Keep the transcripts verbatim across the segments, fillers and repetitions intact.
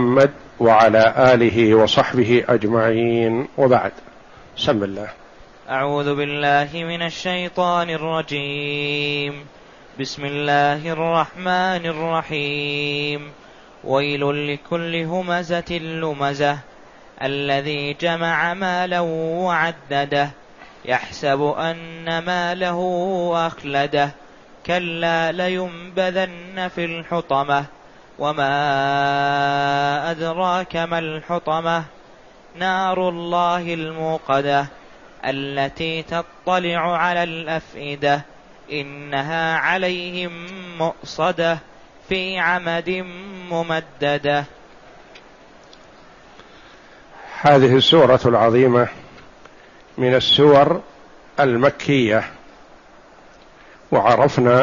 محمد وعلى آله وصحبه أجمعين، وبعد. بسم الله. أعوذ بالله من الشيطان الرجيم. بسم الله الرحمن الرحيم. ويل لكل همزة لمزة الذي جمع مالا وعدده يحسب أن ماله أخلده كلا لينبذن في الحطمة وما أدراك ما الحطمة نار الله الموقدة التي تطلع على الأفئدة إنها عليهم مؤصدة في عمد ممددة. هذه السورة العظيمة من السور المكية، وعرفنا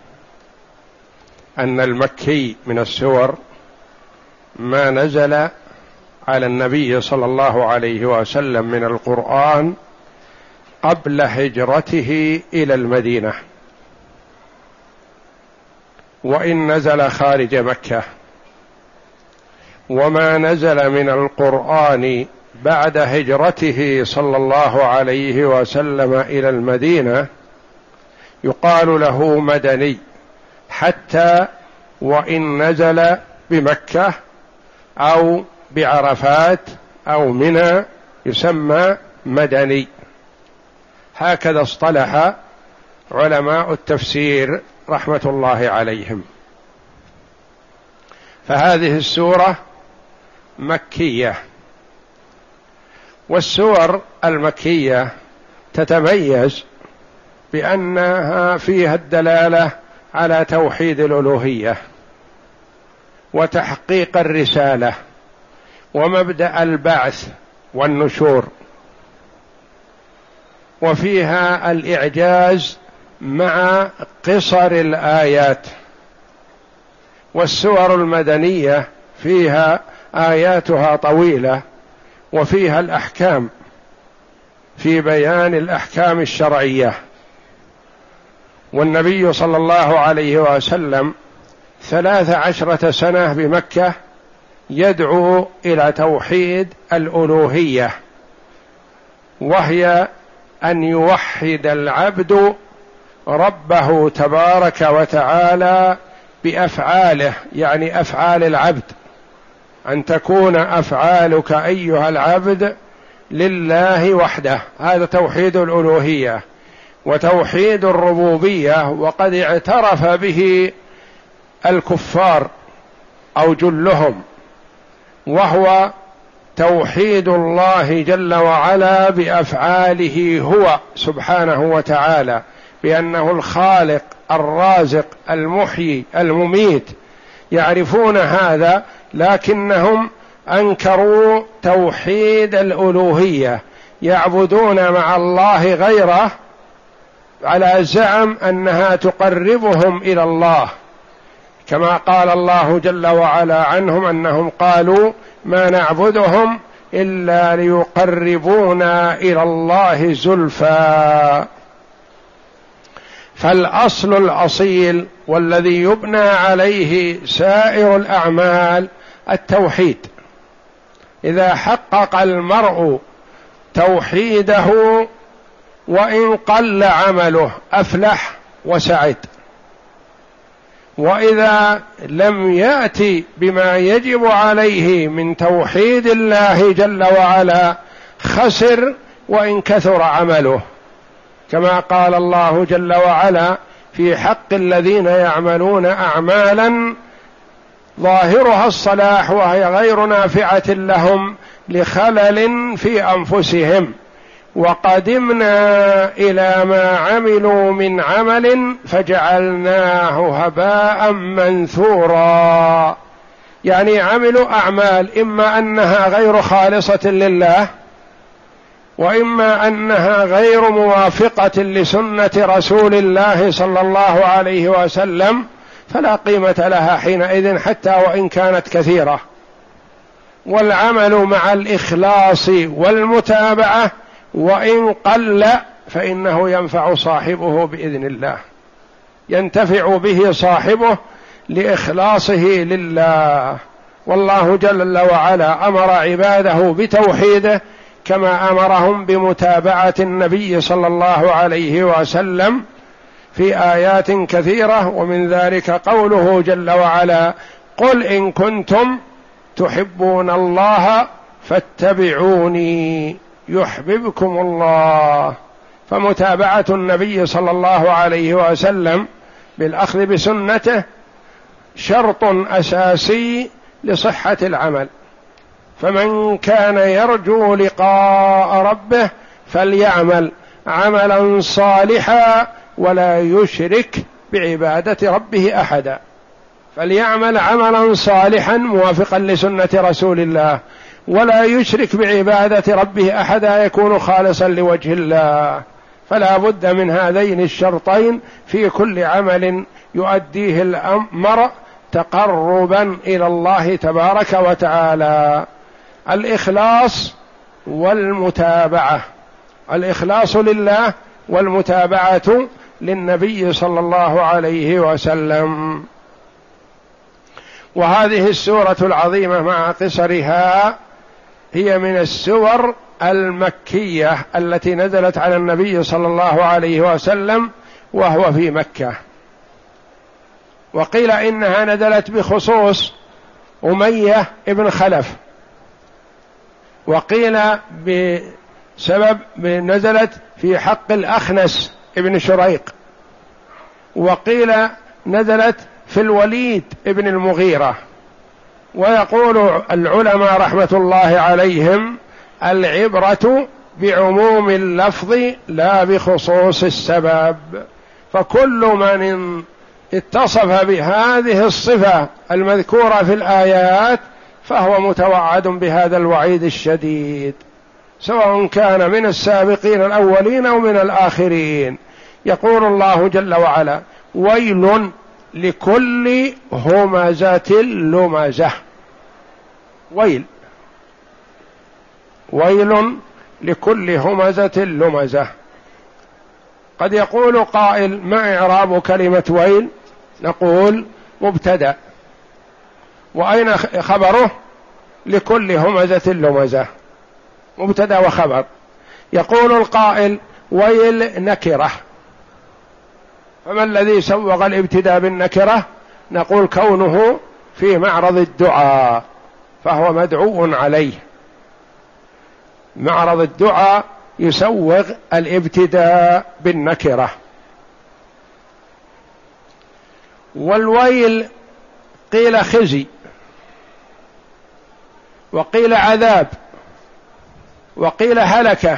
أن المكي من السور ما نزل على النبي صلى الله عليه وسلم من القرآن قبل هجرته إلى المدينة، وإن نزل خارج مكة، وما نزل من القرآن بعد هجرته صلى الله عليه وسلم إلى المدينة يقال له مدني، حتى وإن نزل بمكة أو بعرفات أو منى يسمى مدني. هكذا اصطلح علماء التفسير رحمة الله عليهم. فهذه السورة مكية، والسور المكية تتميز بأنها فيها الدلالة على توحيد الألوهية وتحقيق الرسالة ومبدأ البعث والنشور، وفيها الإعجاز مع قصر الآيات. والسور المدنية فيها آياتها طويلة، وفيها الأحكام في بيان الأحكام الشرعية. والنبي صلى الله عليه وسلم ثلاث عشرة سنة بمكة يدعو إلى توحيد الألوهية، وهي أن يوحد العبد ربه تبارك وتعالى بأفعاله، يعني أفعال العبد، أن تكون أفعالك أيها العبد لله وحده، هذا توحيد الألوهية. وتوحيد الربوبية وقد اعترف به الكفار أو جلهم، وهو توحيد الله جل وعلا بأفعاله هو سبحانه وتعالى، بأنه الخالق الرازق المحيي المميت. يعرفون هذا، لكنهم أنكروا توحيد الألوهية، يعبدون مع الله غيره على زعم أنها تقربهم إلى الله، كما قال الله جل وعلا عنهم أنهم قالوا ما نعبدهم إلا ليقربونا إلى الله زلفى. فالأصل الأصيل والذي يبنى عليه سائر الأعمال التوحيد. إذا حقق المرء توحيده وإن قل عمله أفلح وسعد، وإذا لم يأتي بما يجب عليه من توحيد الله جل وعلا خسر وإن كثر عمله، كما قال الله جل وعلا في حق الذين يعملون أعمالا ظاهرها الصلاح وهي غير نافعة لهم لخلل في أنفسهم وقدمنا إلى ما عملوا من عمل فجعلناه هباء منثورا. يعني عملوا أعمال إما أنها غير خالصة لله، وإما أنها غير موافقة لسنة رسول الله صلى الله عليه وسلم، فلا قيمة لها حينئذ حتى وإن كانت كثيرة. والعمل مع الإخلاص والمتابعة وإن قل فإنه ينفع صاحبه بإذن الله، ينتفع به صاحبه لإخلاصه لله والله جل وعلا أمر عباده بتوحيده كما أمرهم بمتابعة النبي صلى الله عليه وسلم في آيات كثيرة، ومن ذلك قوله جل وعلا: قل إن كنتم تحبون الله فاتبعوني يحببكم الله. فمتابعة النبي صلى الله عليه وسلم بالأخذ بسنته شرط أساسي لصحة العمل. فمن كان يرجو لقاء ربه فليعمل عملا صالحا ولا يشرك بعبادة ربه أحدا. فليعمل عملا صالحا موافقا لسنة رسول الله، ولا يشرك بعبادة ربه أحدا، يكون خالصا لوجه الله. فلا بد من هذين الشرطين في كل عمل يؤديه الأمر تقربا إلى الله تبارك وتعالى: الإخلاص والمتابعة، الإخلاص لله والمتابعة للنبي صلى الله عليه وسلم. وهذه السورة العظيمة مع قصرها هي من السور المكية التي نزلت على النبي صلى الله عليه وسلم وهو في مكة. وقيل إنها نزلت بخصوص أمية ابن خلف، وقيل بسبب نزلت في حق الأخنس ابن شريق، وقيل نزلت في الوليد ابن المغيرة. ويقول العلماء رحمة الله عليهم: العبرة بعموم اللفظ لا بخصوص السبب. فكل من اتصف بهذه الصفة المذكورة في الآيات فهو متوعد بهذا الوعيد الشديد، سواء كان من السابقين الأولين أو من الآخرين. يقول الله جل وعلا: ويل لكل همزة لمزة. ويل ويل لكل همزة لمزة. قد يقول قائل: ما إعراب كلمة ويل؟ نقول: مبتدأ، وأين خبره؟ لكل همزة لمزة، مبتدأ وخبر. يقول القائل: ويل نكرة، فما الذي سوغ الابتداء بالنكرة؟ نقول: كونه في معرض الدعاء فهو مدعو عليه. معرض الدعاء يسوغ الابتداء بالنكرة. والويل قيل خزي، وقيل عذاب، وقيل هلكة،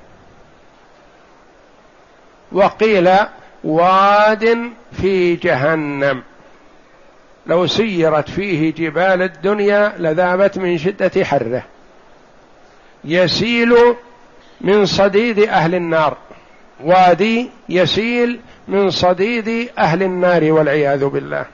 وقيل واد في جهنم لو سيرت فيه جبال الدنيا لذابت من شدة حره، يسيل من صديد أهل النار، وادي يسيل من صديد أهل النار والعياذ بالله.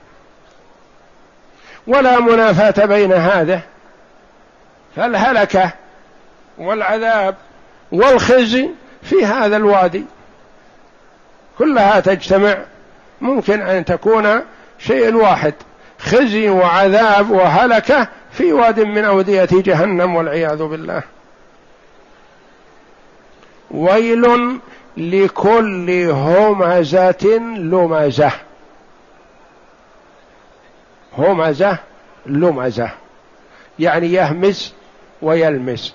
ولا منافاة بين هذا، فالهلكة والعذاب والخزي في هذا الوادي كلها تجتمع، ممكن أن تكون شيء واحد: خزي وعذاب وهلكة في واد من أودية جهنم والعياذ بالله. ويل لكل همزة لمزة. همزة لمزة يعني يهمز ويلمز.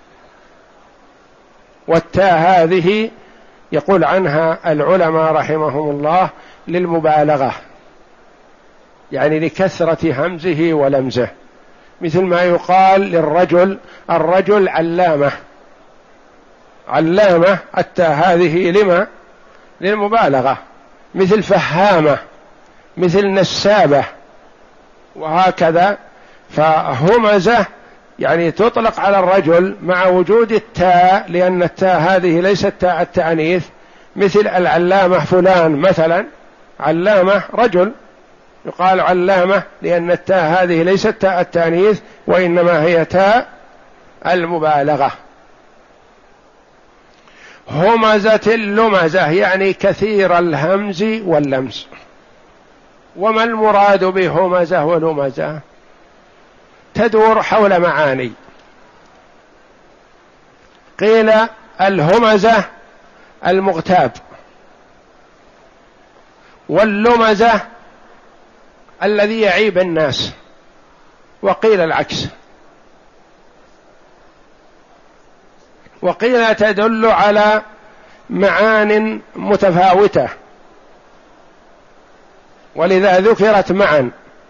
والتاء هذه يقول عنها العلماء رحمهم الله للمبالغة، يعني لكثرة همزه ولمزه، مثل ما يقال للرجل: الرجل علامة. علامة التاء هذه لما؟ للمبالغة. مثل فهامة، مثل نسابة، وهكذا. فهمزة يعني تطلق على الرجل مع وجود التاء، لأن التاء هذه ليست تاء التأنيث، مثل العلامة فلان مثلا، علامة رجل يقال علامة، لأن التاء هذه ليست تاء التأنيث وإنما هي تاء المبالغة. همزة لمزة يعني كثير الهمز واللمس. وما المراد بهمزة ولمزة؟ تدور حول معاني. قيل الهمزة المغتاب، واللمزة الذي يعيب الناس، وقيل العكس، وقيل تدل على معان متفاوتة ولذا ذكرت معا،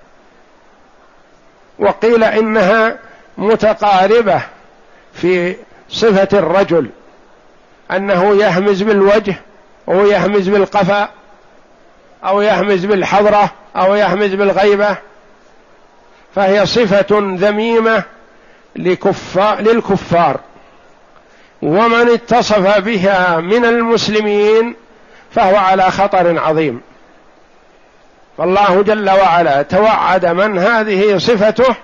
وقيل إنها متقاربة في صفة الرجل، أنه يهمز بالوجه أو يهمز بالقفا أو يهمز بالحضرة أو يهمز بالغيبة، فهي صفة ذميمة لكفار للكفار، ومن اتصف بها من المسلمين فهو على خطر عظيم. فالله جل وعلا توعد من هذه صفته،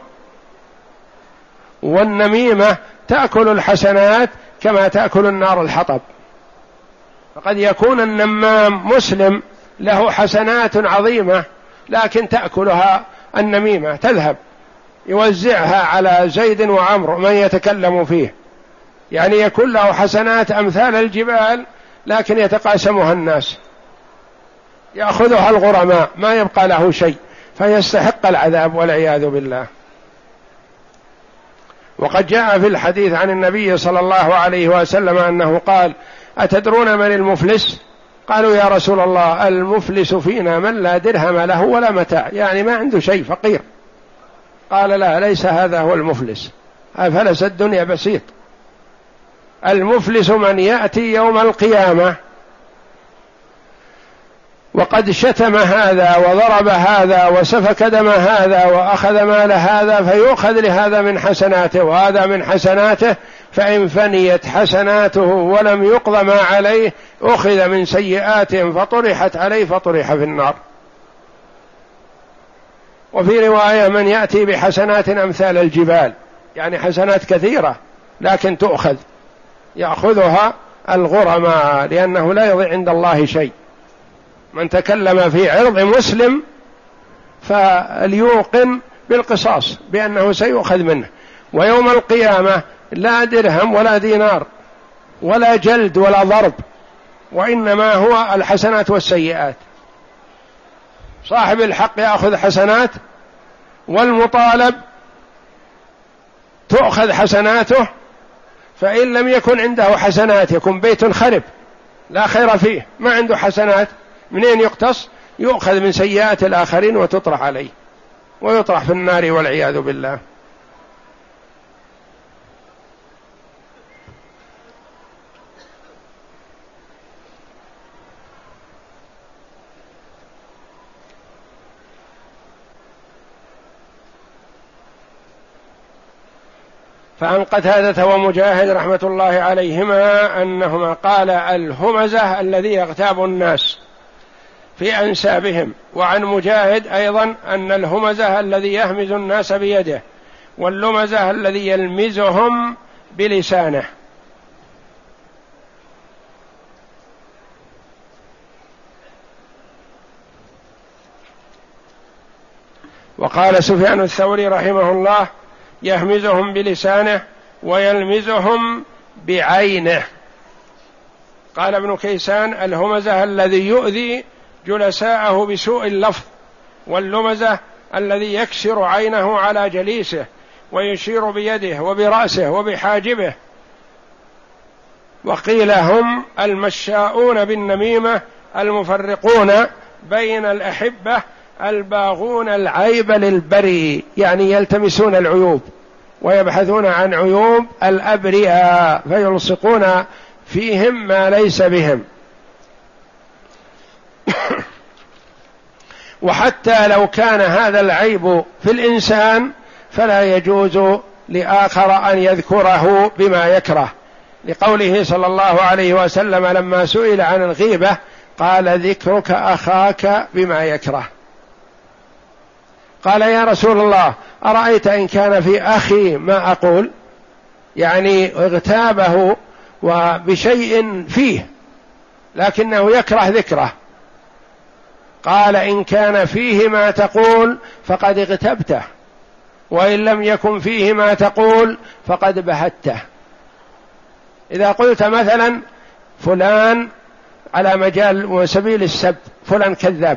والنميمة تأكل الحسنات كما تأكل النار الحطب. فقد يكون النمام مسلم له حسنات عظيمة لكن تأكلها النميمة، تذهب يوزعها على زيد وعمرو من يتكلم فيه، يعني يكون له حسنات أمثال الجبال لكن يتقاسمها الناس، يأخذها الغرماء، ما يبقى له شيء، فيستحق العذاب والعياذ بالله. وقد جاء في الحديث عن النبي صلى الله عليه وسلم أنه قال: أتدرون من المفلس؟ قالوا: يا رسول الله، المفلس فينا من لا درهم له ولا متاع، يعني ما عنده شيء، فقير. قال: لا، ليس هذا هو المفلس، أفلس الدنيا بسيط. المفلس من يأتي يوم القيامة وقد شتم هذا وضرب هذا وسفك دم هذا وأخذ مال هذا، فيؤخذ لهذا من حسناته وهذا من حسناته، فإن فنيت حسناته ولم يقض ما عليه أخذ من سيئاتهم فطرحت عليه فطرح في النار. وفي رواية: من يأتي بحسنات أمثال الجبال، يعني حسنات كثيرة لكن تؤخذ، يأخذها الغرماء، لأنه لا يضيع عند الله شيء. من تكلم في عرض مسلم فليوقن بالقصاص بأنه سيؤخذ منه، ويوم القيامة لا درهم ولا دينار ولا جلد ولا ضرب، وإنما هو الحسنات والسيئات. صاحب الحق يأخذ حسنات، والمطالب تؤخذ حسناته، فإن لم يكن عنده حسنات يكون بيت خرب لا خير فيه، ما عنده حسنات، منين يقتص؟ يؤخذ من سيئات الآخرين وتطرح عليه ويطرح في النار والعياذ بالله. فعن قتادة ومجاهد رحمة الله عليهما أنهما قال: الهمزة الذي يغتاب الناس في أنسابهم. وعن مجاهد أيضا أن الهمزة الذي يهمز الناس بيده، واللمزة الذي يلمزهم بلسانه. وقال سفيان الثوري رحمه الله: يهمزهم بلسانه ويلمزهم بعينه. قال ابن كيسان: الهمزة الذي يؤذي جلساءه بسوء اللفظ، واللمزة الذي يكسر عينه على جليسه ويشير بيده وبرأسه وبحاجبه. وقيل هم المشاؤون بالنميمة المفرقون بين الأحبة الباغون العيب للبري، يعني يلتمسون العيوب ويبحثون عن عيوب الأبرياء فيلصقون فيهم ما ليس بهم. وحتى لو كان هذا العيب في الإنسان فلا يجوز لآخر أن يذكره بما يكره، لقوله صلى الله عليه وسلم لما سئل عن الغيبة قال: ذكرك أخاك بما يكره. قال: يا رسول الله، أرأيت إن كان في أخي ما أقول، يعني اغتابه وبشيء فيه لكنه يكره ذكره. قال: إن كان فيه ما تقول فقد اغتبته، وإن لم يكن فيه ما تقول فقد بهته. إذا قلت مثلا فلان على مجال وسبيل السب فلان كذاب،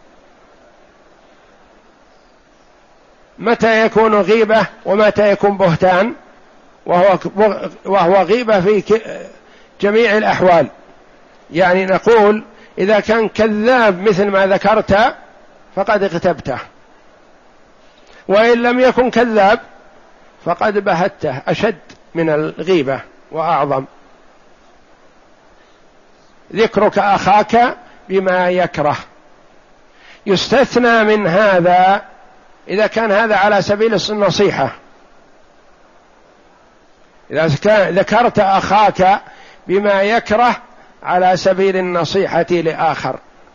متى يكون غيبة ومتى يكون بهتان؟ وهو وهو غيبة في جميع الأحوال. يعني نقول إذا كان كذاب مثل ما ذكرت فقد اغتبته، وإن لم يكن كذاب فقد بهته، أشد من الغيبة وأعظم. ذكرك أخاك بما يكره، يستثنى من هذا إذا كان هذا على سبيل النصيحة. إذا ذكرت أخاك بما يكره على سبيل النصيحة لآخر،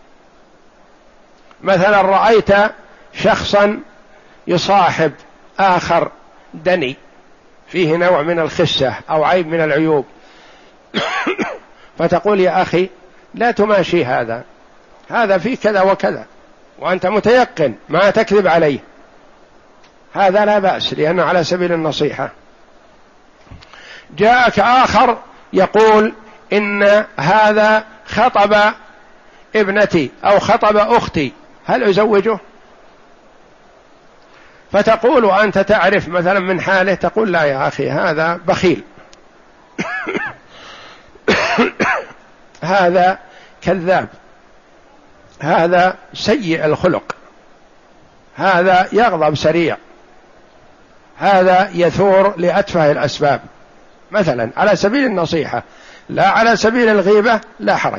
مثلا رأيت شخصا يصاحب آخر دني فيه نوع من الخسة أو عيب من العيوب، فتقول يا أخي لا تماشي هذا، هذا فيه كذا وكذا، وأنت متيقن ما تكذب عليه، هذا لا بأس لأنه على سبيل النصيحة. جاءك آخر يقول إن هذا خطب ابنتي أو خطب أختي، هل أزوجه؟ فتقول وأنت تعرف مثلا من حاله، تقول لا يا أخي هذا بخيل، هذا كذاب، هذا سيء الخلق، هذا يغضب سريع، هذا يثور لأتفه الأسباب، مثلا على سبيل النصيحة لا على سبيل الغيبة، لا حرج.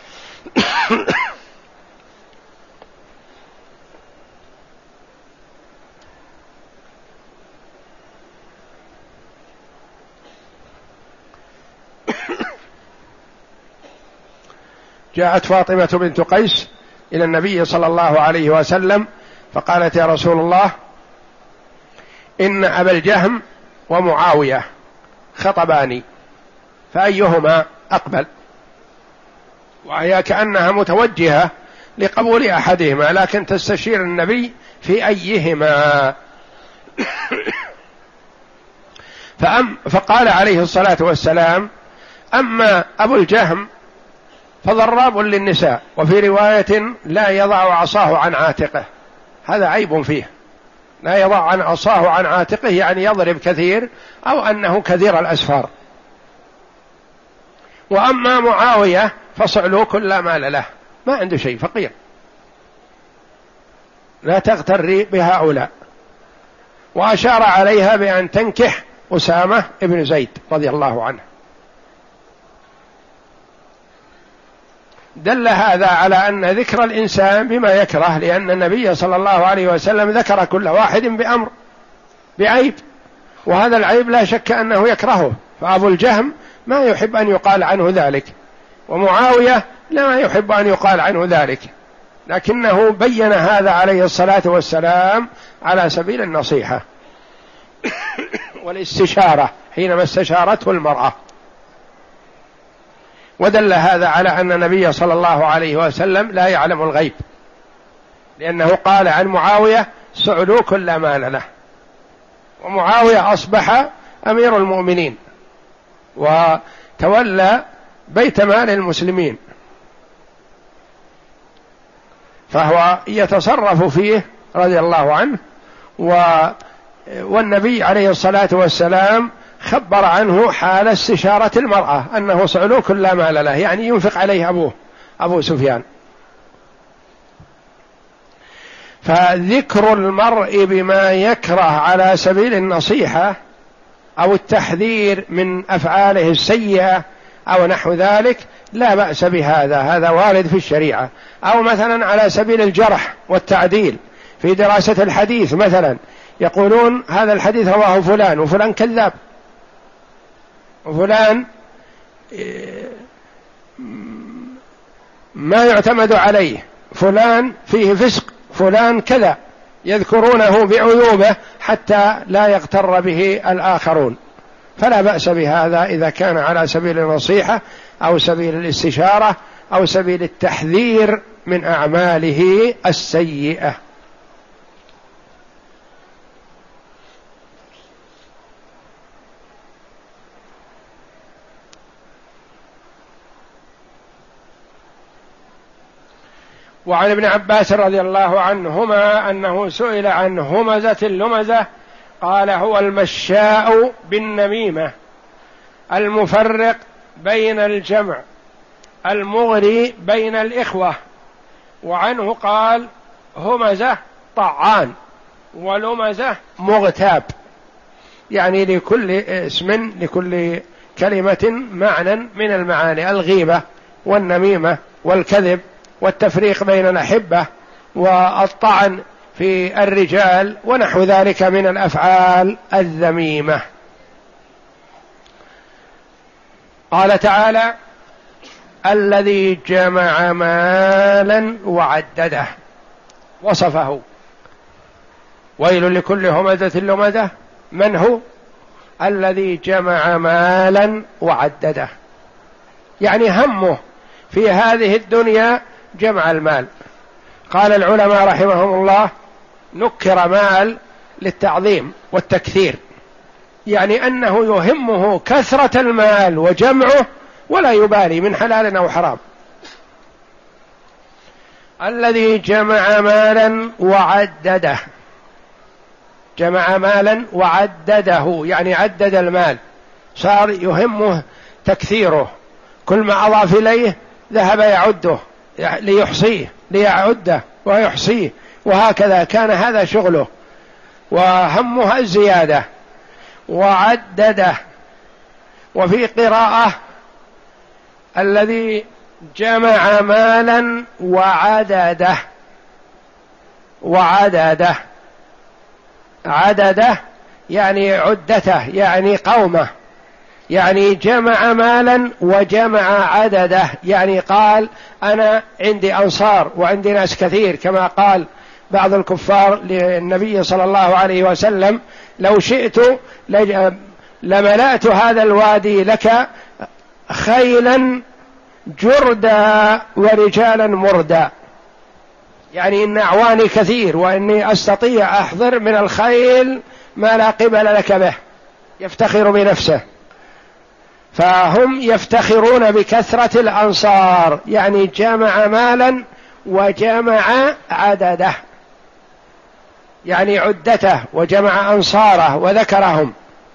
جاءت فاطمة بنت قيس إلى النبي صلى الله عليه وسلم فقالت يا رسول الله إن أبا الجهم ومعاوية خطباني فأيهما أقبل؟ وهي كأنها متوجهة لقبول أحدهما لكن تستشير النبي في أيهما. فأم فقال عليه الصلاة والسلام أما أبو الجهم فضراب للنساء، وفي رواية لا يضع عصاه عن عاتقه، هذا عيب فيه، لا يضع عن عصاه عن عاتقه يعني يضرب كثير أو أنه كثير الأسفار. وأما معاوية فصعلوك لا مال له، ما عنده شيء، فقير، لا تغتري بهؤلاء. وأشار عليها بأن تنكح أسامة ابن زيد رضي الله عنه. دل هذا على أن ذكر الإنسان بما يكره، لأن النبي صلى الله عليه وسلم ذكر كل واحد بأمر بعيب، وهذا العيب لا شك أنه يكرهه، فأبو الجهم ما يحب أن يقال عنه ذلك، ومعاوية لا يحب أن يقال عنه ذلك، لكنه بين هذا عليه الصلاة والسلام على سبيل النصيحة والاستشارة حينما استشارته المرأة. ودل هذا على أن النبي صلى الله عليه وسلم لا يعلم الغيب، لأنه قال عن معاوية سعلوك لا مال له، ومعاوية أصبح أمير المؤمنين وتولى بيت مال المسلمين، فهو يتصرف فيه رضي الله عنه. و والنبي عليه الصلاة والسلام خبر عنه حال استشارة المرأة أنه صعلوك لا مال له، يعني ينفق عليه أبوه أبو سفيان. فذكر المرء بما يكره على سبيل النصيحة أو التحذير من أفعاله السيئة أو نحو ذلك لا بأس بهذا، هذا وارد في الشريعة. أو مثلا على سبيل الجرح والتعديل في دراسة الحديث، مثلا يقولون هذا الحديث رواه فلان وفلان كذاب، وفلان ما يعتمد عليه، فلان فيه فسق، فلان كذا، يذكرونه بعيوبه حتى لا يغتر به الآخرون. فلا بأس بهذا إذا كان على سبيل النصيحة أو سبيل الاستشارة أو سبيل التحذير من أعماله السيئة. وعن ابن عباس رضي الله عنهما أنه سئل عن همزة اللمزة قال هو المشاء بالنميمة المفرق بين الجمع المغري بين الإخوة. وعنه قال همزة طعان ولمزة مغتاب، يعني لكل اسم لكل كلمة معنى من المعاني، الغيبة والنميمة والكذب والتفريق بين الأحبة والطعن في الرجال ونحو ذلك من الأفعال الذميمة. قال تعالى الذي جمع مالا وعدده، وصفه ويل لكل همزة لمزة. من هو؟ الذي جمع مالا وعدده، يعني همه في هذه الدنيا جمع المال. قال العلماء رحمهم الله نكر مال للتعظيم والتكثير، يعني أنه يهمه كثرة المال وجمعه ولا يبالي من حلال أو حرام. الذي جمع مالا وعدده، جمع مالا وعدده يعني عدد المال، صار يهمه تكثيره، كل ما أضاف إليه ذهب يعده ليحصيه ليعده ويحصيه، وهكذا كان هذا شغله وهمها الزيادة. وعدده. وفي قراءة الذي جمع مالا وعدده، وعدده عدده يعني عدته يعني قومه، يعني جمع مالا وجمع عدده، يعني قال أنا عندي أنصار وعندي ناس كثير، كما قال بعض الكفار للنبي صلى الله عليه وسلم لو شئت لملأت هذا الوادي لك خيلا جردا ورجالا مردا، يعني إن أعواني كثير وإني أستطيع أحضر من الخيل ما لا قبل لك به، يفتخر بنفسه. فهم يفتخرون بكثرة الأنصار، يعني جمع مالا وجمع عدده، يعني عدته وجمع أنصاره وذكرهم.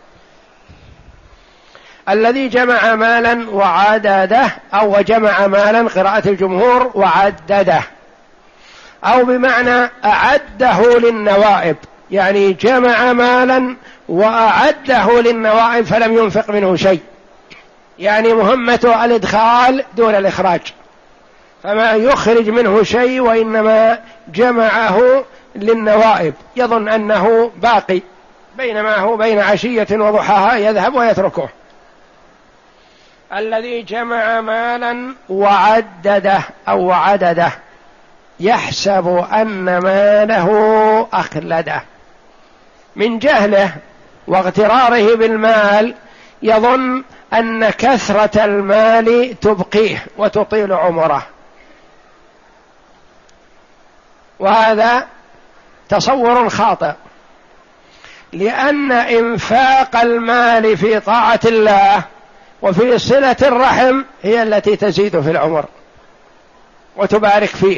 الذي جمع مالا وعدده أو وجمع مالا قراءة الجمهور وعدده، أو بمعنى أعده للنوائب، يعني جمع مالا وأعده للنوائب فلم ينفق منه شيء، يعني مهمته الإدخال دون الإخراج، فما يخرج منه شيء وإنما جمعه للنوائب، يظن أنه باقي بينما هو بين عشية وضحاها يذهب ويتركه. الذي جمع مالا وعدده أو عدده يحسب أن ماله أخلده، من جهله واغتراره بالمال يظن أن كثرة المال تبقيه وتطيل عمره، وهذا تصور خاطئ، لأن إنفاق المال في طاعة الله وفي صلة الرحم هي التي تزيد في العمر وتبارك فيه،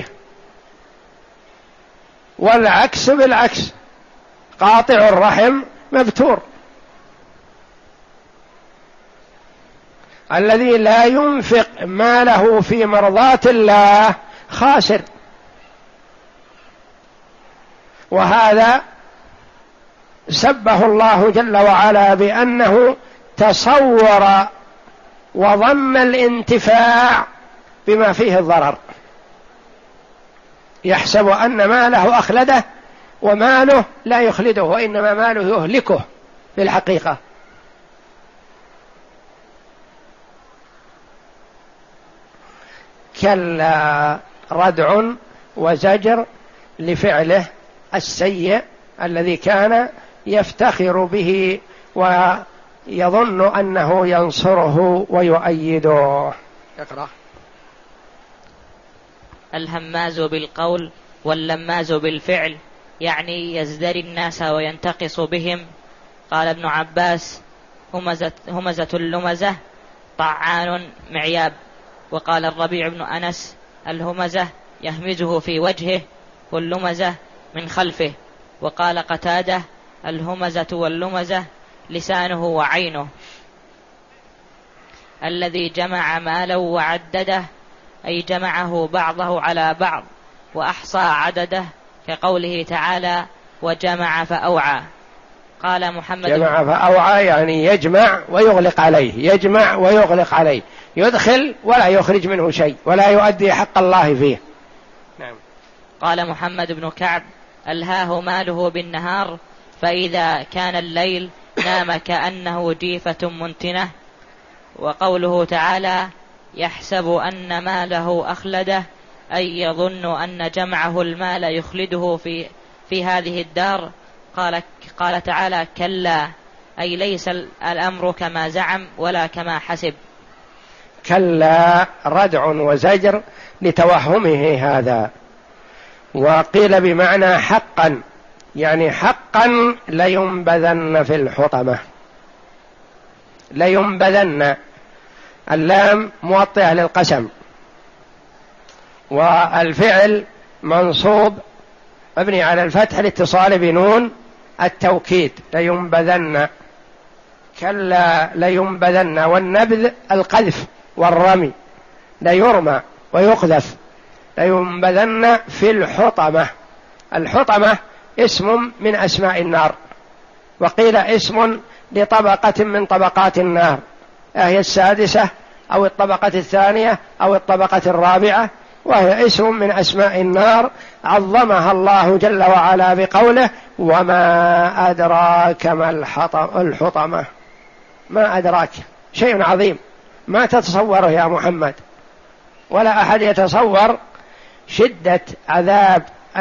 والعكس بالعكس، قاطع الرحم مبتور. الذي لا ينفق ماله في مرضاة الله خاسر، وهذا سبه الله جل وعلا بأنه تصور وظن الانتفاع بما فيه الضرر، يحسب أن ماله أخلده وماله لا يخلده، وإنما ماله يهلكه في الحقيقة. كلا ردع وزجر لفعله السيء الذي كان يفتخر به ويظن أنه ينصره ويؤيده. اقرأ. الهماز بالقول واللماز بالفعل، يعني يزدري الناس وينتقص بهم. قال ابن عباس همزة, همزة اللمزة طعان معياب. وقال الربيع بن أنس الهمزة يهمزه في وجهه، واللمزة من خلفه. وقال قتادة: الهمزة واللمزة لسانه وعينه. الذي جمع مالا وعدده، أي جمعه بعضه على بعض وأحصى عدده، كقوله تعالى: وجمع فأوعى. قال محمد: جمع فأوعى يعني يجمع ويغلق عليه، يجمع ويغلق عليه، يدخل ولا يخرج منه شيء، ولا يؤدي حق الله فيه. نعم. قال محمد بن كعب: ألهاه ماله بالنهار، فإذا كان الليل نام كأنه جيفة منتنة. وقوله تعالى: يحسب أن ماله أخلده، أي يظن أن جمعه المال يخلده في, في هذه الدار. قال, قال تعالى: كلا، أي ليس الأمر كما زعم ولا كما حسب. كلا ردع وزجر لتوهمه هذا. وقيل بمعنى حقا، يعني حقا لينبذن في الحطمة. لينبذن، اللام موطئة للقسم، والفعل منصوب مبني على الفتح لاتصال بنون التوكيد. لينبذن، كلا لينبذن، والنبذ القذف والرمي، ليرمى ويقذف. لينبذن في الحطمة. الحطمة اسم من أسماء النار، وقيل اسم لطبقة من طبقات النار، أهي السادسة أو الطبقة الثانية أو الطبقة الرابعة، وهي اسم من أسماء النار عظمها الله جل وعلا بقوله: وما أدراك ما الحطمة. ما أدراك، شيء عظيم ما تتصوره يا محمد، ولا أحد يتصور شدة عذاب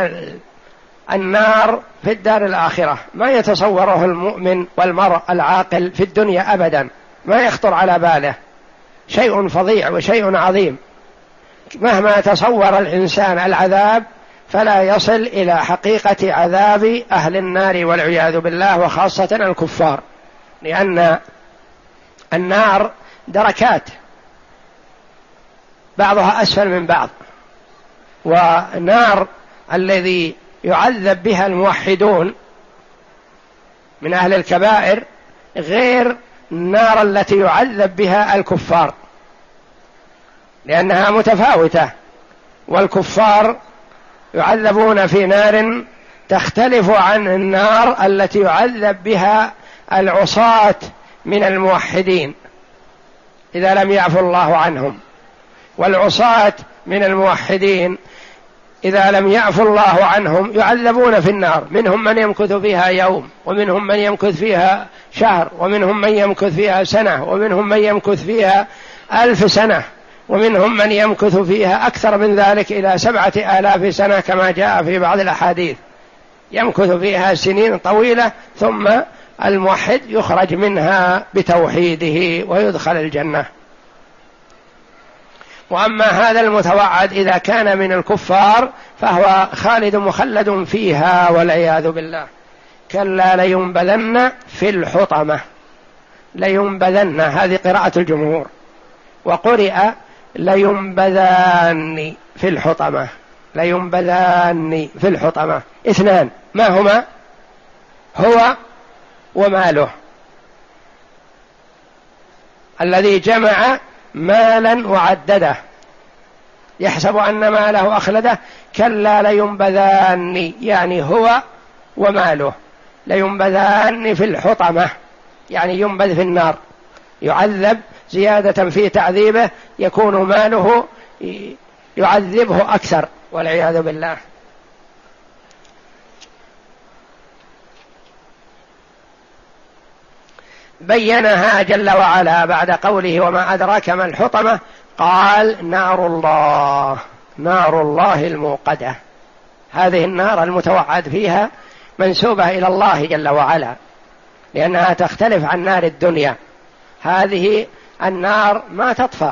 النار في الدار الآخرة، ما يتصوره المؤمن والمرء العاقل في الدنيا أبدا، ما يخطر على باله، شيء فظيع وشيء عظيم. مهما تصور الإنسان العذاب فلا يصل إلى حقيقة عذاب أهل النار والعياذ بالله، وخاصة الكفار، لأن النار دركات بعضها أسفل من بعض. ونار الذي يعذب بها الموحدون من أهل الكبائر غير النار التي يعذب بها الكفار، لأنها متفاوتة. والكفار يعذبون في نار تختلف عن النار التي يعذب بها العصاة من الموحدين إذا لم يعفو الله عنهم. والعصاة من الموحدين إذا لم يعفو الله عنهم يعذبون في النار، منهم من يمكث فيها يوم، ومنهم من يمكث فيها شهر، ومنهم من يمكث فيها سنة، ومنهم من يمكث فيها ألف سنة، ومنهم من يمكث فيها أكثر من ذلك إلى سبعة آلاف سنة كما جاء في بعض الأحاديث، يمكث فيها سنين طويلة، ثم الموحد يخرج منها بتوحيده ويدخل الجنة. وأما هذا المتوعد إذا كان من الكفار فهو خالد مخلد فيها والعياذ بالله. كلا لينبذن في الحطمة. لينبذن هذه قراءة الجمهور، وقرئ لينبذان في الحطمة. لينبذان في الحطمة اثنان، ما هما؟ هو وماله. الذي جمع مالا وعدده يحسب أن ماله أخلده، كلا لينبذان يعني هو وماله. لينبذان في الحطمة يعني ينبذ في النار، يعذب زيادة في تعذيبه، يكون ماله يعذبه أكثر والعياذ بالله. بينها جل وعلا بعد قوله وما أدراك ما الحطمة، قال نار الله. نار الله الموقدة، هذه النار المتوعد فيها منسوبة إلى الله جل وعلا، لأنها تختلف عن نار الدنيا. هذه النار ما تطفأ،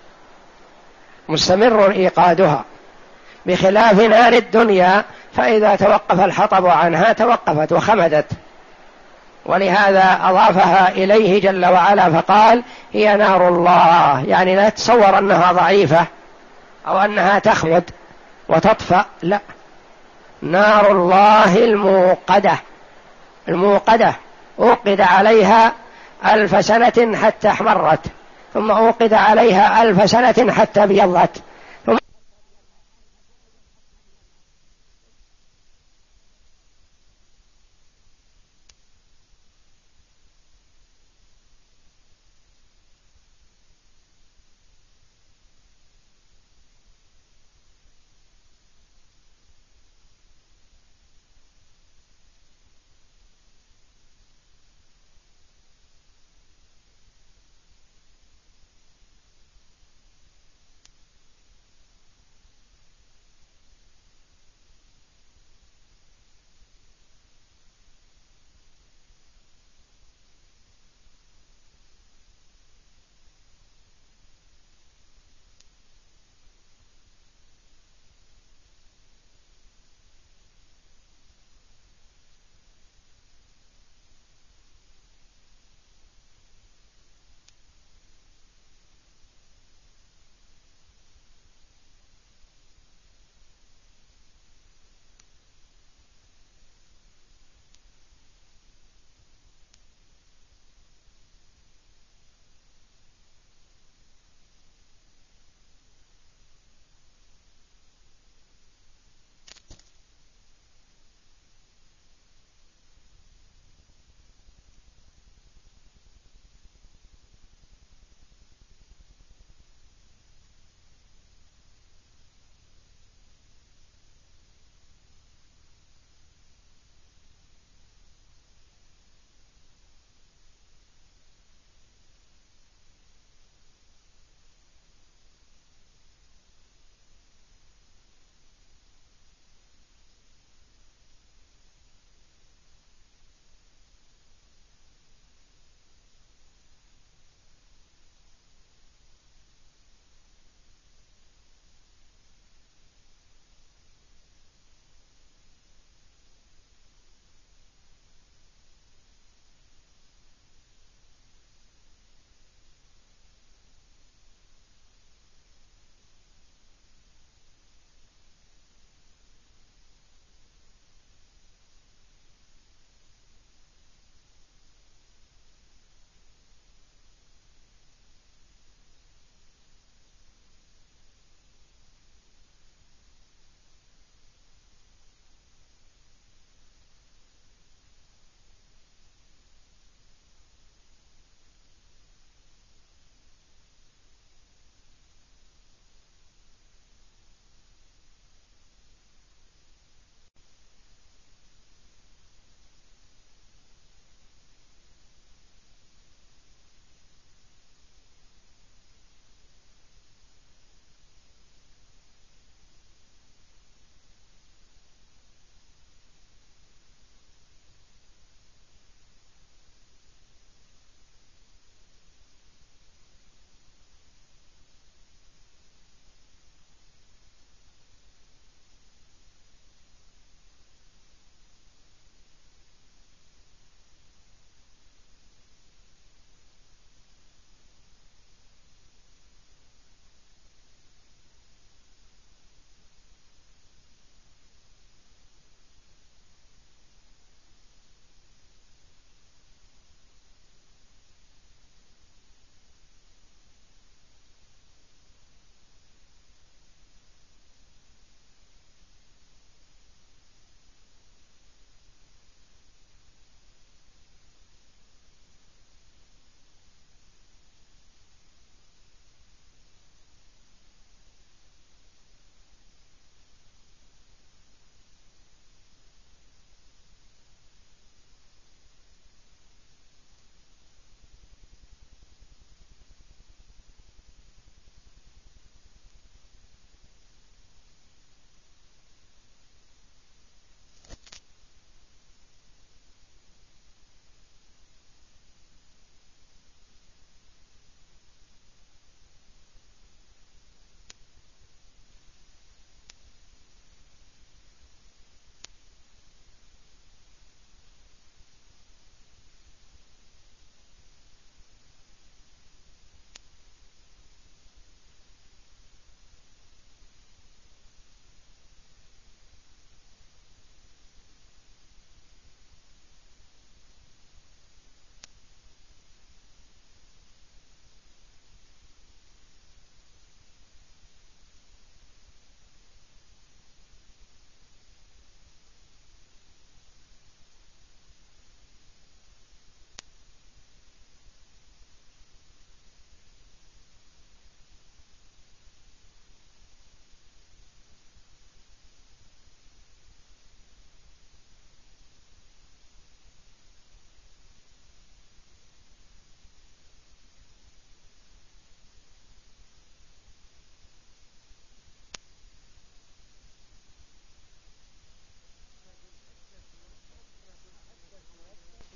مستمر إيقادها، بخلاف نار الدنيا فإذا توقف الحطب عنها توقفت وخمدت. ولهذا أضافها إليه جل وعلا فقال هي نار الله، يعني لا تتصور أنها ضعيفة أو أنها تخمد، وتطفأ، لا، نار الله الموقدة، الموقدة أوقد عليها ألف سنة حتى احمرت، ثم أوقد عليها ألف سنة حتى ابيضت، ثم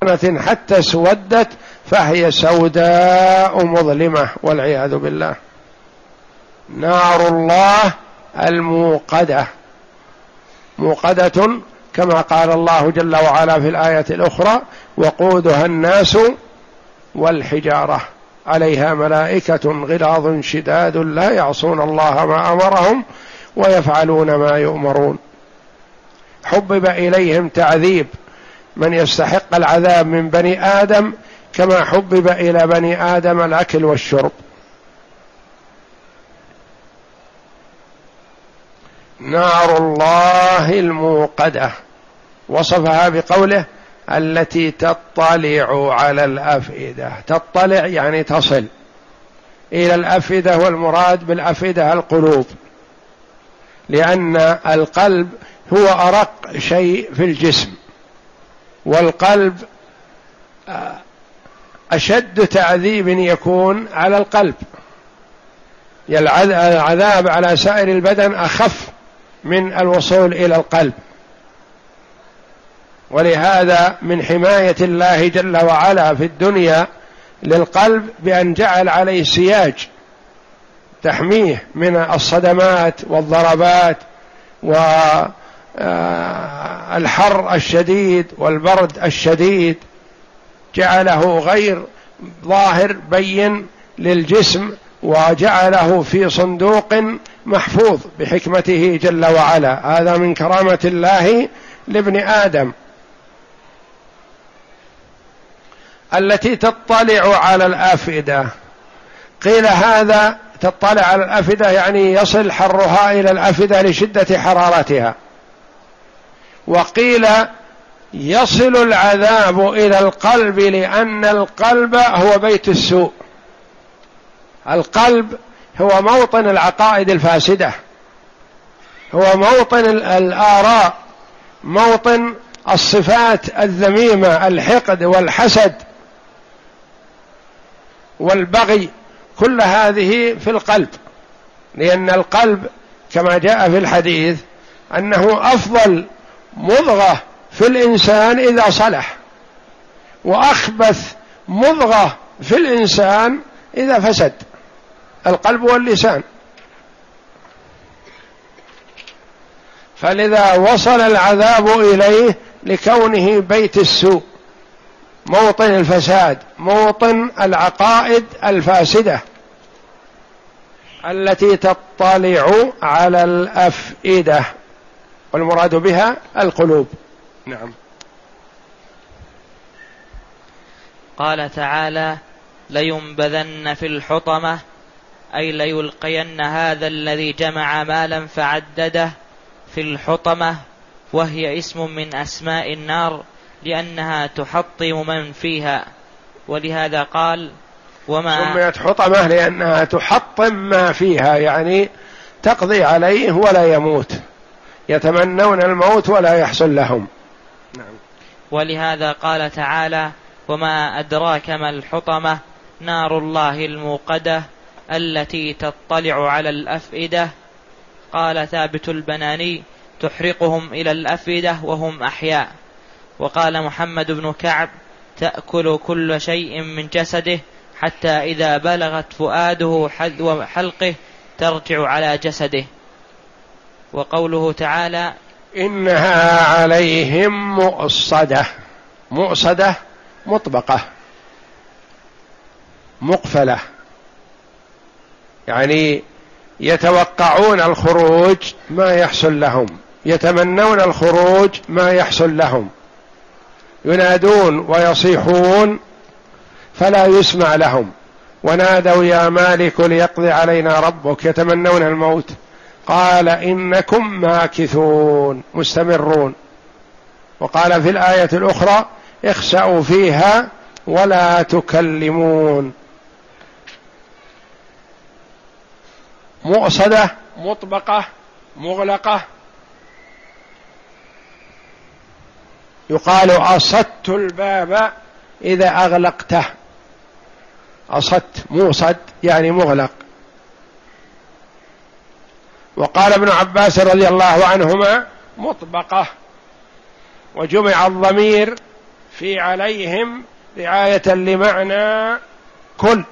حتى اسودت فهي سوداء مظلمة والعياذ بالله. نار الله الموقدة، موقدة كما قال الله جل وعلا في الآية الأخرى: وقودها الناس والحجارة عليها ملائكة غلاظ شداد لا يعصون الله ما أمرهم ويفعلون ما يؤمرون. حبب إليهم تعذيب من يستحق العذاب من بني آدم كما حبب إلى بني آدم الأكل والشرب. نار الله الموقدة وصفها بقوله: التي تطلع على الأفئدة. تطلع يعني تصل إلى الأفئدة، والمراد بالأفئدة القلوب، لأن القلب هو أرق شيء في الجسم، والقلب أشد تعذيب يكون على القلب. العذاب على سائر البدن أخف من الوصول إلى القلب، ولهذا من حماية الله جل وعلا في الدنيا للقلب بأن جعل عليه سياج تحميه من الصدمات والضربات والحر الشديد والبرد الشديد، جعله غير ظاهر بين للجسم، وجعله في صندوق محفوظ بحكمته جل وعلا. هذا من كرامة الله لابن آدم. التي تطلع على الأفئدة، قيل هذا تطلع على الأفئدة يعني يصل حرها إلى الأفئدة لشدة حرارتها، وقيل يصل العذاب إلى القلب لأن القلب هو بيت السوء. القلب هو موطن العقائد الفاسدة، هو موطن الآراء، موطن الصفات الذميمة، الحقد والحسد والبغي، كل هذه في القلب، لأن القلب كما جاء في الحديث أنه أفضل مضغة في الإنسان إذا صلح، وأخبث مضغة في الإنسان إذا فسد، القلب واللسان. فلذا وصل العذاب إليه لكونه بيت السوء، موطن الفساد، موطن العقائد الفاسدة التي تطلع على الأفئدة، والمراد بها القلوب. نعم. قال تعالى: لينبذن في الحطمة، أي ليلقين هذا الذي جمع مالا فعدده في الحطمة، وهي اسم من أسماء النار لأنها تحطم من فيها، ولهذا قال: وما سميت حطمة لأنها تحطم ما فيها، يعني تقضي عليه ولا يموت، يتمنون الموت ولا يحصل لهم. نعم. ولهذا قال تعالى: وما أدراك ما الحطمة، نار الله الموقدة التي تطلع على الأفئدة. قال ثابت البناني: تحرقهم إلى الأفئدة وهم أحياء. وقال محمد بن كعب: تأكل كل شيء من جسده حتى إذا بلغت فؤاده حذو حلقه ترجع على جسده. وقوله تعالى: إنها عليهم مؤصدة. مؤصدة مطبقة مقفلة، يعني يتوقعون الخروج ما يحصل لهم، يتمنون الخروج ما يحصل لهم، ينادون ويصيحون فلا يسمع لهم. ونادوا يا مالك ليقضي علينا ربك، يتمنون الموت. قال إنكم ماكثون مستمرون. وقال في الآية الأخرى: اخسأوا فيها ولا تكلمون. مؤصدة مطبقة مغلقة. يقال أصدت الباب إذا أغلقته. أصدت موصد يعني مغلق. وقال ابن عباس رضي الله عنهما: مطبقة. وجمع الضمير في عليهم رعاية لمعنى كل.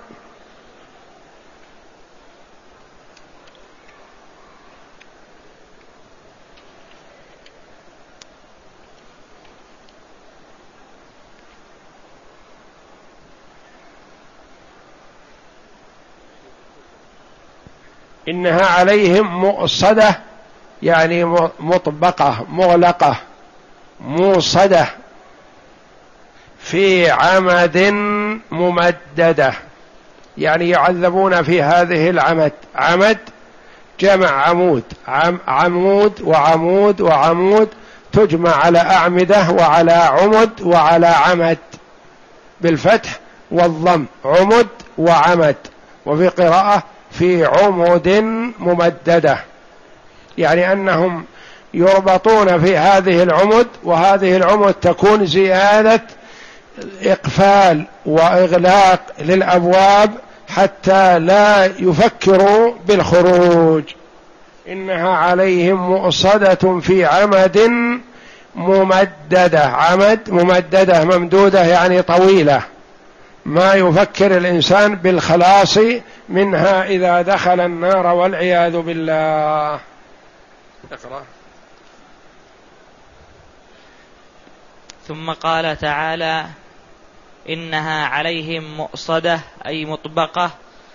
إنها عليهم مؤصدة يعني مطبقة مغلقة موصدة في عمد ممددة، يعني يعذبون في هذه العمد. عمد جمع عمود، عم عمود وعمود وعمود تجمع على أعمدة وعلى عمد وعلى عمد بالفتح والضم، عمد وعمد، وفي قراءة في عمود ممددة، يعني أنهم يربطون في هذه العمد، وهذه العمد تكون زيادة إقفال وإغلاق للأبواب حتى لا يفكروا بالخروج. إنها عليهم مؤصدة في عمد ممددة، عمد ممددة ممدودة يعني طويلة، ما يفكر الإنسان بالخلاص منها إذا دخل النار والعياذ بالله. اقرأ. ثم قال تعالى: إنها عليهم مؤصدة أي مطبقة.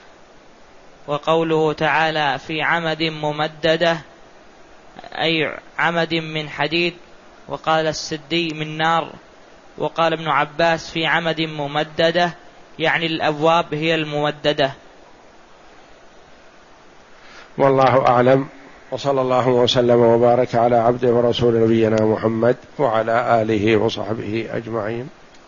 وقوله تعالى: في عمد ممددة أي عمد من حديد. وقال السدي: من نار. وقال ابن عباس: في عمد ممددة يعني الأبواب هي الممددة. والله أعلم، وصلى الله وسلم وبارك على عبده ورسول نبينا محمد وعلى آله وصحبه أجمعين.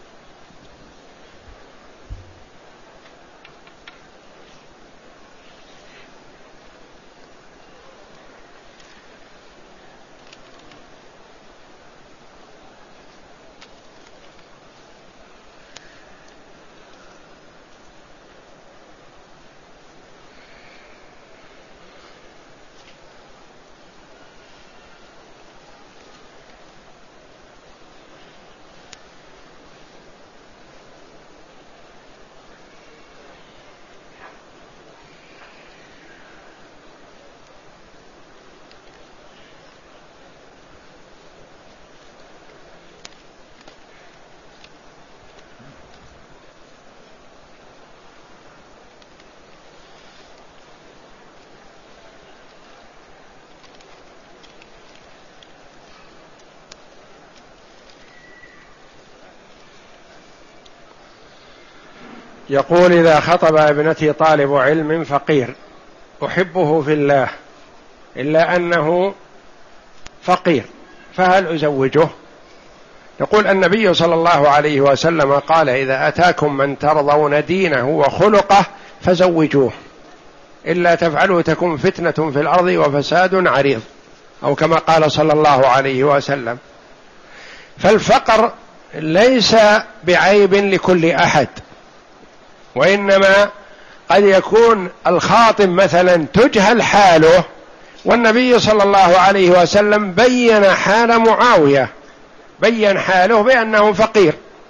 يقول: إذا خطب ابنتي طالب علم فقير أحبه في الله إلا أنه فقير، فهل أزوجه؟ يقول النبي صلى الله عليه وسلم قال: إذا أتاكم من ترضون دينه وخلقه فزوجوه، إلا تفعلوا تكن فتنة في الأرض وفساد عريض، أو كما قال صلى الله عليه وسلم. فالفقر ليس بعيب لكل أحد، وإنما قد يكون الخاطب مثلا تجهل حاله، والنبي صلى الله عليه وسلم بين حال معاوية، بين حاله بأنه فقير،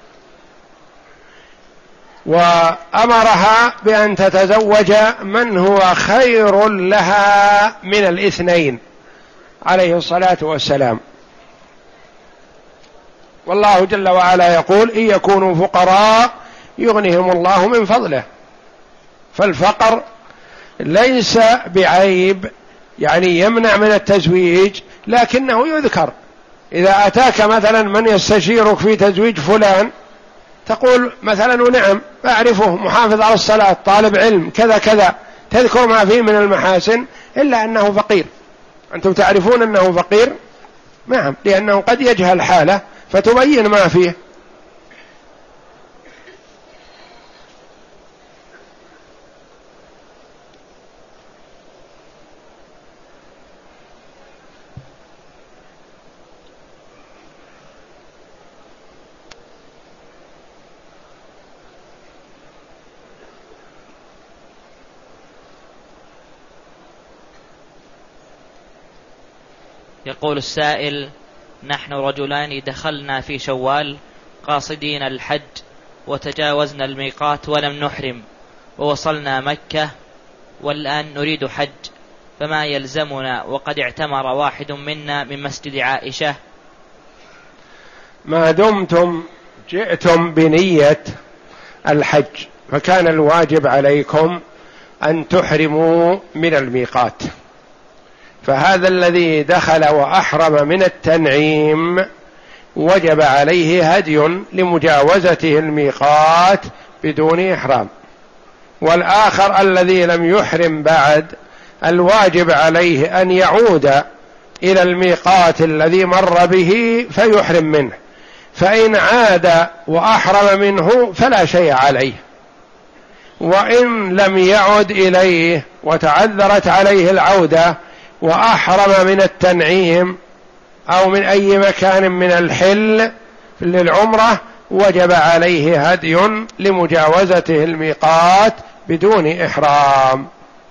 وأمرها بأن تتزوج من هو خير لها من الاثنين عليه الصلاة والسلام. والله جل وعلا يقول: إن يكونوا فقراء يغنيهم الله من فضله. فالفقر ليس بعيب يعني يمنع من التزويج، لكنه يذكر. إذا أتاك مثلا من يستشيرك في تزويج فلان تقول مثلا: نعم أعرفه محافظ على الصلاة طالب علم كذا كذا، تذكر ما فيه من المحاسن، إلا أنه فقير. أنتم تعرفون أنه فقير؟ نعم، لأنه قد يجهل حاله فتبين ما فيه. يقول السائل: نحن رجلان دخلنا في شوال قاصدين الحج وتجاوزنا الميقات ولم نحرم ووصلنا مكة والآن نريد حج، فما يلزمنا وقد اعتمر واحد منا من مسجد عائشة؟ ما دمتم جئتم بنية الحج فكان الواجب عليكم أن تحرموا من الميقات، فهذا الذي دخل وأحرم من التنعيم وجب عليه هدي لمجاوزته الميقات بدون إحرام، والآخر الذي لم يحرم بعد الواجب عليه أن يعود إلى الميقات الذي مر به فيحرم منه، فإن عاد وأحرم منه فلا شيء عليه، وإن لم يعد إليه وتعذرت عليه العودة وأحرم من التنعيم أو من أي مكان من الحل للعمرة وجب عليه هدي لمجاوزته الميقات بدون إحرام.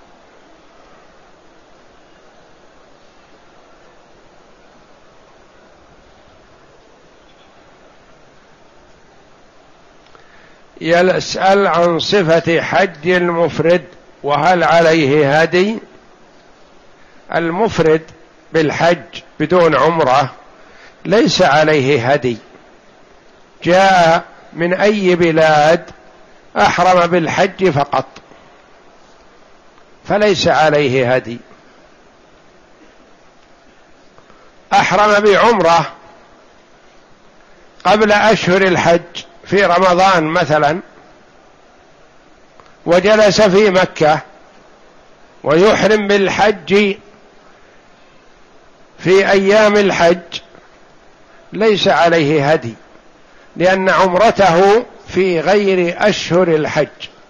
يسأل عن صفة حج المفرد وهل عليه هدي؟ المفرد بالحج بدون عمرة ليس عليه هدي، جاء من أي بلاد أحرم بالحج فقط فليس عليه هدي. أحرم بعمرة قبل أشهر الحج في رمضان مثلا وجلس في مكة ويحرم بالحج في أيام الحج ليس عليه هدي، لأن عمرته في غير أشهر الحج.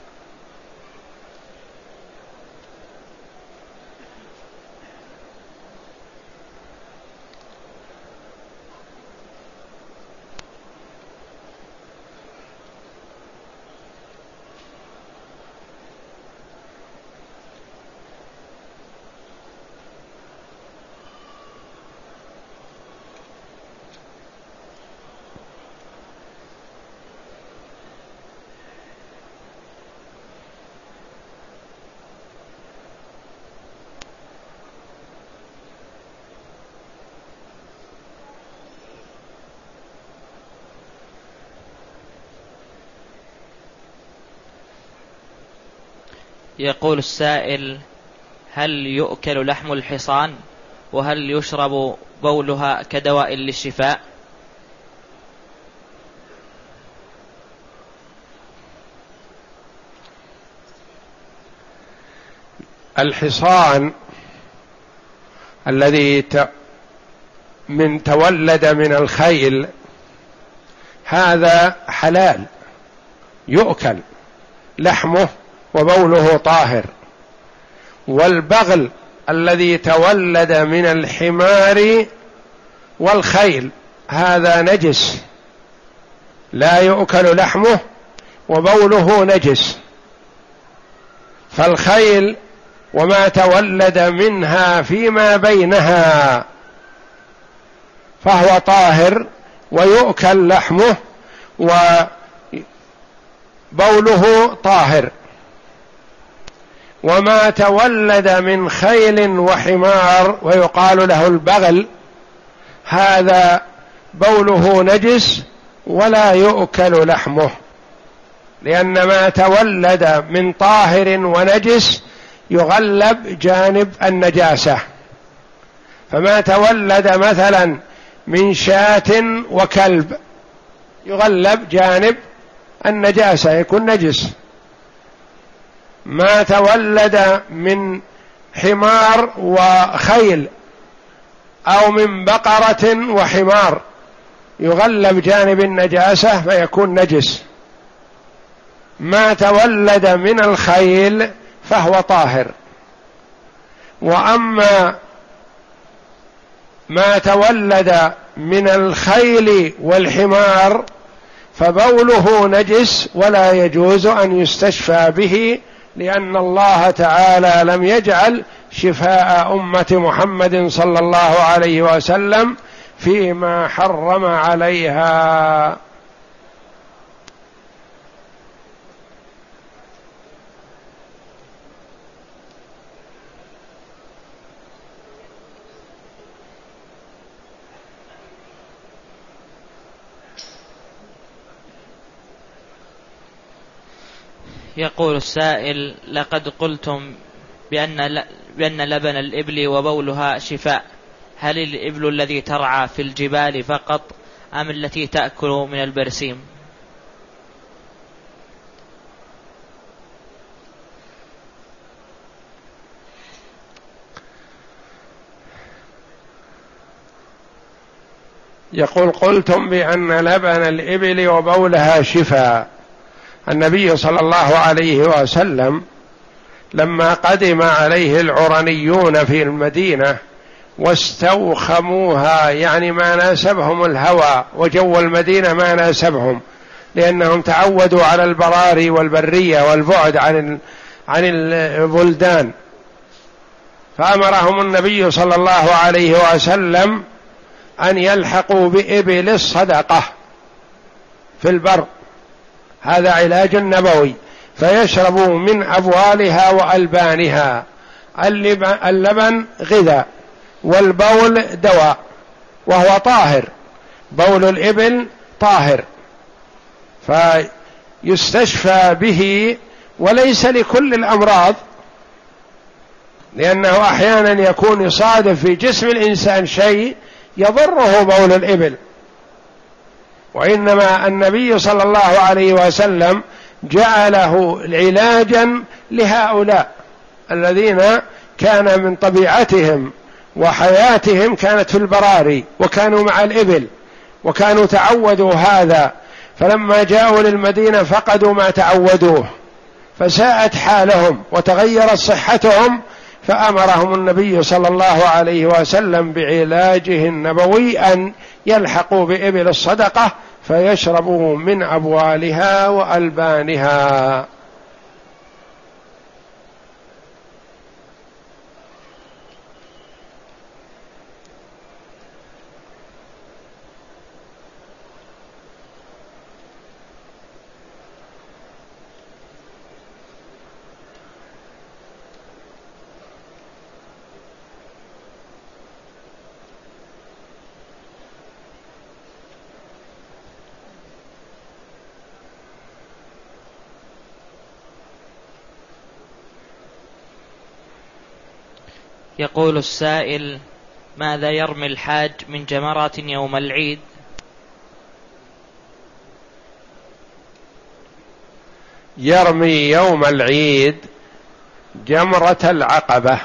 يقول السائل: هل يؤكل لحم الحصان؟ وهل يشرب بولها كدواء للشفاء؟ الحصان الذي من تولد من الخيل هذا حلال يؤكل لحمه وبوله طاهر، والبغل الذي تولد من الحمار والخيل هذا نجس لا يؤكل لحمه وبوله نجس، فالخيل وما تولد منها فيما بينها فهو طاهر ويؤكل لحمه وبوله طاهر، وما تولد من خيل وحمار ويقال له البغل هذا بوله نجس ولا يؤكل لحمه، لأن ما تولد من طاهر ونجس يغلب جانب النجاسة، فما تولد مثلا من شاة وكلب يغلب جانب النجاسة يكون نجس، ما تولد من حمار وخيل أو من بقرة وحمار يغلب جانب النجاسة فيكون نجس، ما تولد من الخيل فهو طاهر، وأما ما تولد من الخيل والحمار فبوله نجس ولا يجوز أن يستشفى به، لأن الله تعالى لم يجعل شفاء أمة محمد صلى الله عليه وسلم فيما حرم عليها. يقول السائل: لقد قلتم بأن, بأن لبن الإبل وبولها شفاء، هل الإبل الذي ترعى في الجبال فقط أم التي تأكل من البرسيم؟ يقول: قلتم بأن لبن الإبل وبولها شفاء. النبي صلى الله عليه وسلم لما قدم عليه العرنيون في المدينة واستوخموها، يعني ما ناسبهم الهوى وجو المدينة ما ناسبهم، لأنهم تعودوا على البراري والبرية والبعد عن عن البلدان، فأمرهم النبي صلى الله عليه وسلم أن يلحقوا بإبل الصدقة في البر، هذا علاج نبوي، فيشربوا من أبوالها وألبانها. اللبن غذاء والبول دواء وهو طاهر، بول الإبل طاهر، فيستشفى به، وليس لكل الأمراض، لأنه أحيانا يكون يصادف في جسم الإنسان شيء يضره بول الإبل، وإنما النبي صلى الله عليه وسلم جعله علاجا لهؤلاء الذين كان من طبيعتهم وحياتهم كانت في البراري وكانوا مع الإبل وكانوا تعودوا هذا، فلما جاءوا للمدينة فقدوا ما تعودوه، فساءت حالهم وتغيرت صحتهم، فأمرهم النبي صلى الله عليه وسلم بعلاجه النبوي أن يلحقوا بإبل الصدقة فيشربوا من أبوالها وألبانها. يقول السائل: ماذا يرمي الحاج من جمرات يوم العيد؟ يرمي يوم العيد جمرة العقبة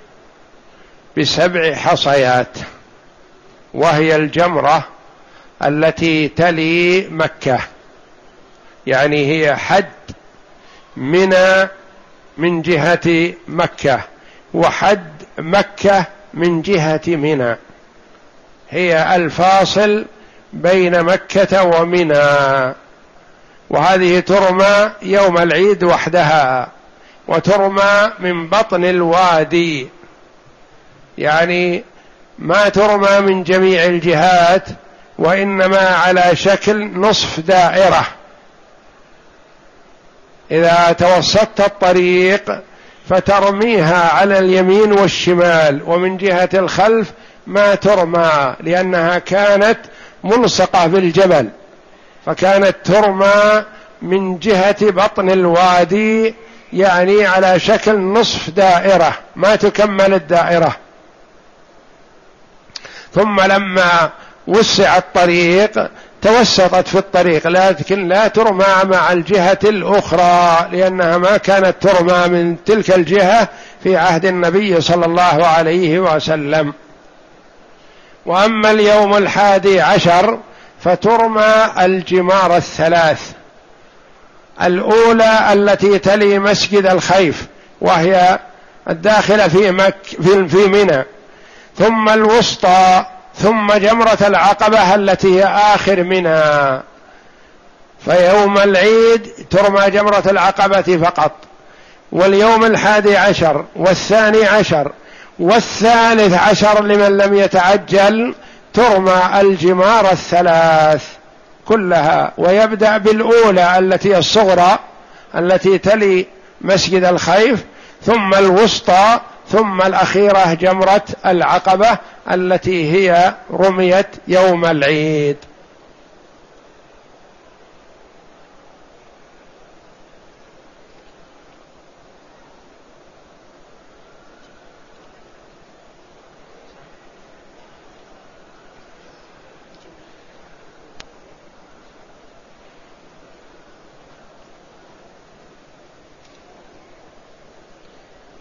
بسبع حصيات، وهي الجمرة التي تلي مكة، يعني هي حد منى من جهة مكة وحد مكة من جهة منى، هي الفاصل بين مكة ومنى، وهذه ترمى يوم العيد وحدها، وترمى من بطن الوادي، يعني ما ترمى من جميع الجهات، وإنما على شكل نصف دائرة، إذا توسطت الطريق فترميها على اليمين والشمال، ومن جهة الخلف ما ترمى، لأنها كانت ملصقة بالجبل، فكانت ترمى من جهة بطن الوادي، يعني على شكل نصف دائرة ما تكمل الدائرة. ثم لما وسع الطريق توسطت في الطريق، لكن لا ترمى مع الجهة الأخرى، لأنها ما كانت ترمى من تلك الجهة في عهد النبي صلى الله عليه وسلم. وأما اليوم الحادي عشر فترمى الجمار الثلاث، الأولى التي تلي مسجد الخيف وهي الداخلة في مك في منى، ثم الوسطى، ثم جمرة العقبة التي هي آخر منى. فيوم العيد ترمى جمرة العقبة فقط، واليوم الحادي عشر والثاني عشر والثالث عشر لمن لم يتعجل ترمى الجمار الثلاث كلها، ويبدأ بالأولى التي الصغرى التي تلي مسجد الخيف، ثم الوسطى، ثم الأخيرة جمرة العقبة التي هي رميت يوم العيد.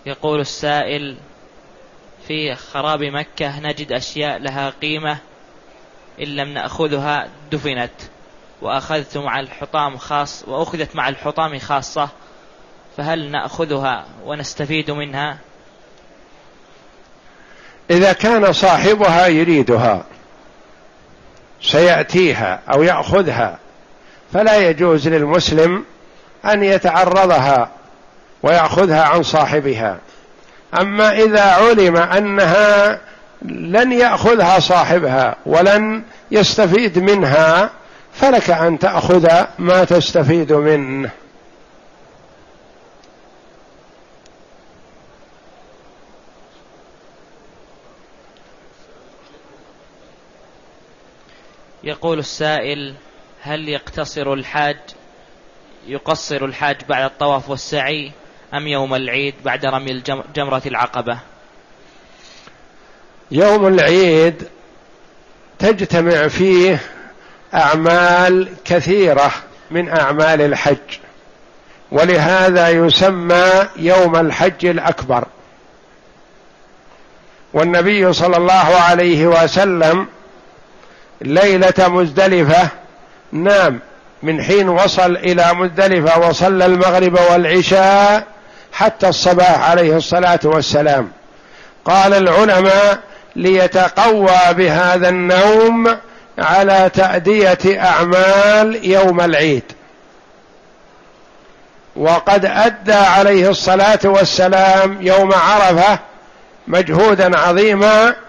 يقول السائل: في خراب مكة نجد أشياء لها قيمة إن لم نأخذها دفنت، وأخذت مع الحطام خاص وأخذت مع الحطام خاصة، فهل نأخذها ونستفيد منها؟ إذا كان صاحبها يريدها سيأتيها أو يأخذها فلا يجوز للمسلم أن يتعرضها ويأخذها عن صاحبها. أما إذا علم أنها لن يأخذها صاحبها ولن يستفيد منها فلك أن تأخذ ما تستفيد منه. يقول السائل: هل يقتصر الحاج يقصر الحاج بعد الطواف والسعي أم يوم العيد بعد رمي جمرة العقبة؟ يوم العيد تجتمع فيه أعمال كثيرة من أعمال الحج، ولهذا يسمى يوم الحج الأكبر. والنبي صلى الله عليه وسلم ليلة مزدلفة نام من حين وصل إلى مزدلفة وصلى المغرب والعشاء حتى الصباح عليه الصلاة والسلام. قال العلماء: ليتقوى بهذا النوم على تأدية أعمال يوم العيد. وقد أدى عليه الصلاة والسلام يوم عرفة مجهودا عظيما